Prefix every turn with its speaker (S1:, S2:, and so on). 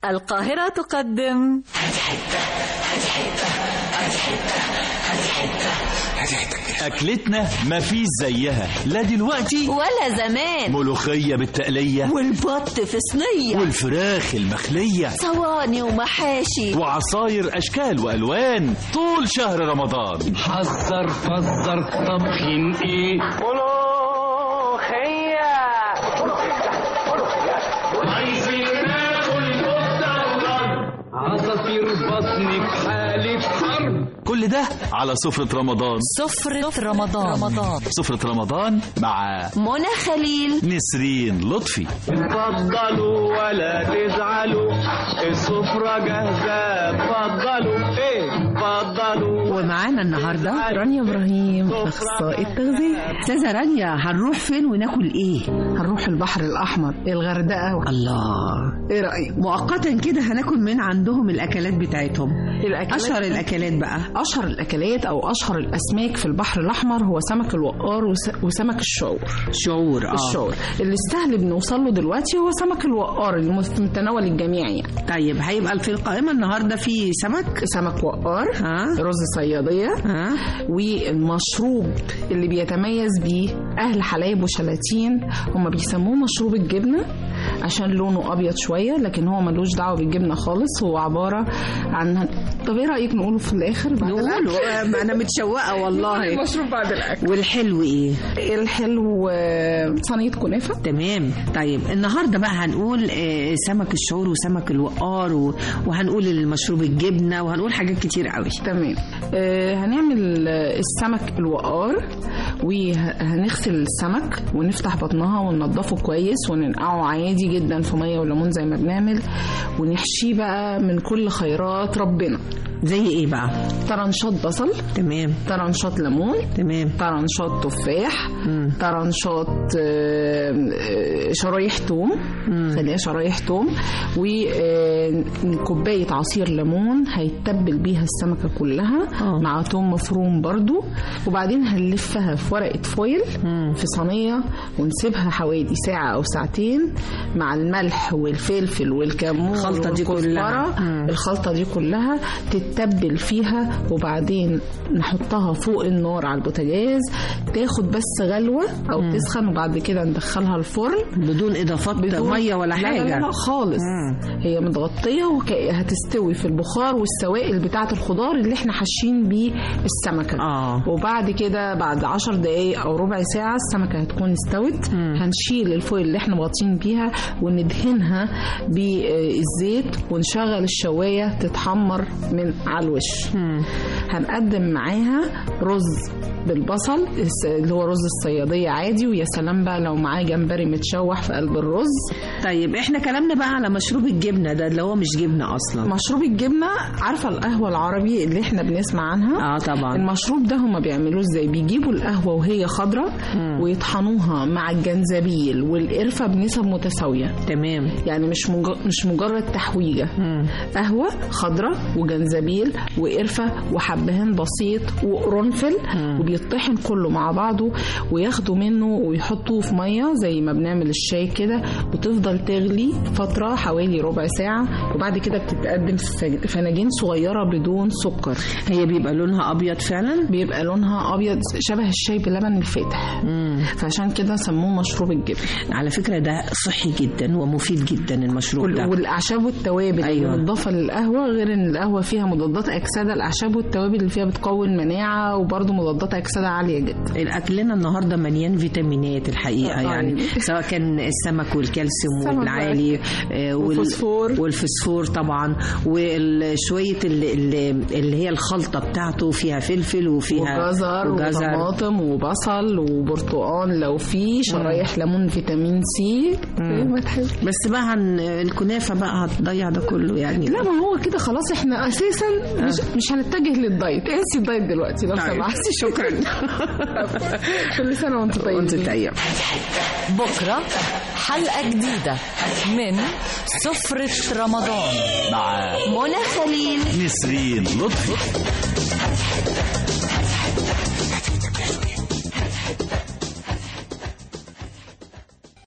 S1: القاهرة تقدم
S2: أكلتنا مفيش زيها لا دلوقتي
S1: ولا زمان.
S2: ملوخية بالتقلية
S1: والبط في صينية
S2: والفراخ المخلية
S1: صواني ومحاشي
S2: وعصاير أشكال وألوان طول شهر رمضان.
S3: حذر فزر طبخين ايه
S4: ملوخية
S3: عايزين ناكل مستقبل عصافير بطني في حالة حرب.
S2: كل ده على سفرة رمضان.
S1: سفرة رمضان.
S2: سفرة رمضان مع
S1: منى خليل
S2: نسرين لطفي.
S3: اتفضلوا ولا تزعلوا السفرة جاهزة اتفضلوا اتفضلوا.
S5: ومعانا النهارده رانيا ابراهيم اخصائي التغذيه. استاذه رانيا، هنروح فين وناكل ايه؟
S6: هنروح البحر الأحمر، الغردقة.
S5: الله،
S6: إيه رأيك؟
S5: مؤقتا كده هناكل من عندهم الاكلات بتاعتهم. اشهر الاكلات بقى.
S6: أشهر الأكلات أو أشهر الأسماك في البحر الأحمر هو سمك الوقار وسمك الشعور. الشعور اللي سهل بنوصل له دلوقتي هو سمك الوقار اللي متناول الجميع يعني.
S5: طيب هيبقى في القائمه النهارده في سمك
S6: وقار، رز صياديه، والمشروب اللي بيتميز بيه أهل حلايب وشلاتين هم بيسموه مشروب الجبنة عشان لونه أبيض شوية، لكن هو ملوش دعوة بالجبنة خالص. هو عبارة عن طب ايه رأيك نقوله في الآخر؟
S5: نقوله. أنا متشوقة والله.
S6: المشروب بعد الأكل.
S5: والحلو ايه؟
S6: الحلو صينية كنافة.
S5: تمام. طيب النهارده بقى هنقول سمك الشعور وسمك الوقار وهنقول المشروب الجبنة وهنقول حاجات كتير قوي.
S6: تمام. هنعمل السمك الوقار وهنغسل السمك ونفتح بطنها وننضفه كويس وننقعه عادي جدا في مية وليمون زي ما بنعمل، ونحشيه بقى من كل خيرات ربنا.
S5: زي ايه بقى؟
S6: طرنشات بصل.
S5: تمام.
S6: طرنشات ليمون.
S5: تمام.
S6: طرنشات تفاح. طرنشات شرايح توم. خليها شرايح توم. وكوباية عصير ليمون هيتبل بيها السمكة كلها مع توم مفروم برضو. وبعدين هنلفها في ورقة فويل في صينية ونسيبها حوالي ساعة أو ساعتين مع الملح والفلفل والكمون
S5: الخلطة دي كلها.
S6: الخلطة دي كلها تتبل فيها، وبعدين نحطها فوق النار على البوتاجاز تاخد بس غلوة أو تسخن، وبعد كده ندخلها الفرن
S5: بدون إضافات مية ولا حاجة.
S6: لا خالص. هي متغطية وهتستوي في البخار والسوائل بتاعة الخضار اللي احنا حاشين بيه السمكة. وبعد كده بعد 10 دقايق أو ربع ساعة السمكة هتكون استوت. هنشيل الفويل اللي احنا مغطين بيها وندهنها بالزيت ونشغل الشواية تتحمر من على الوش. هنقدم معاها رز بالبصل اللي هو رز الصيادية عادي، ويا سلام بقى لو معاه جمبري متشوح في قلب الرز.
S5: طيب احنا كلامنا بقى على مشروب الجبنة ده اللي هو مش جبنة أصلا.
S6: مشروب الجبنة، عارفة القهوة العربي اللي احنا بنسمع عنها؟
S5: طبعا.
S6: المشروب ده هما بيعملوه ازاي؟ بيجيبوا القهوة وهي خضرة ويطحنوها مع الجنزبيل والقرفة بنسب متساوية.
S5: تمام.
S6: يعني مش مجرد تحويجة. قهوة خضرة وجنزبيل وقرفة وحبهان بسيط وقرنفل، وبيطحن كله مع بعضه وياخدوا منه ويحطوه في مية زي ما بنعمل الشاي كده، وتفضل تغلي فترة حوالي ربع ساعة، وبعد كده بتتقدم في فناجين صغيرة بدون سكر.
S5: هي بيبقى لونها أبيض فعلا؟
S6: بيبقى لونها أبيض شبه الشاي بلبن الفاتح. فعشان كده سموه مشروب الجبن.
S5: على فكرة ده صحي جدا ومفيد جدا المشروب ده.
S6: والأعشاب والتوابل اللي مضافة للقهوة، غير ان القهوة فيها مضادات أكسدة، الأعشاب والتوابل اللي فيها بتقوي المناعة وبرضه مضادات أكسدة عالية جدا.
S5: الأكلنا النهاردة مليان فيتامينات الحقيقة يعني سواء كان السمك والكالسيوم والعالي والفسفور طبعا، وشوية اللي هي الخلطة بتاعته فيها فلفل وفيها
S6: وجزر وطماطم وبصل وبرتقان، لو في شرايح ليمون فيتامين سي.
S5: بس بقى الكنافة بقى هتضيع ده كله يعني.
S6: لا، ما هو كده خلاص احنا أساسا مش هنتجه للدايت. انسي الدايت دلوقتي لو سمحتي. شكرا. كل سنة وانت طيب.
S1: بكرة حلقة جديدة من سفرة رمضان
S2: مع
S1: منى خليل
S2: نسرين لطفي.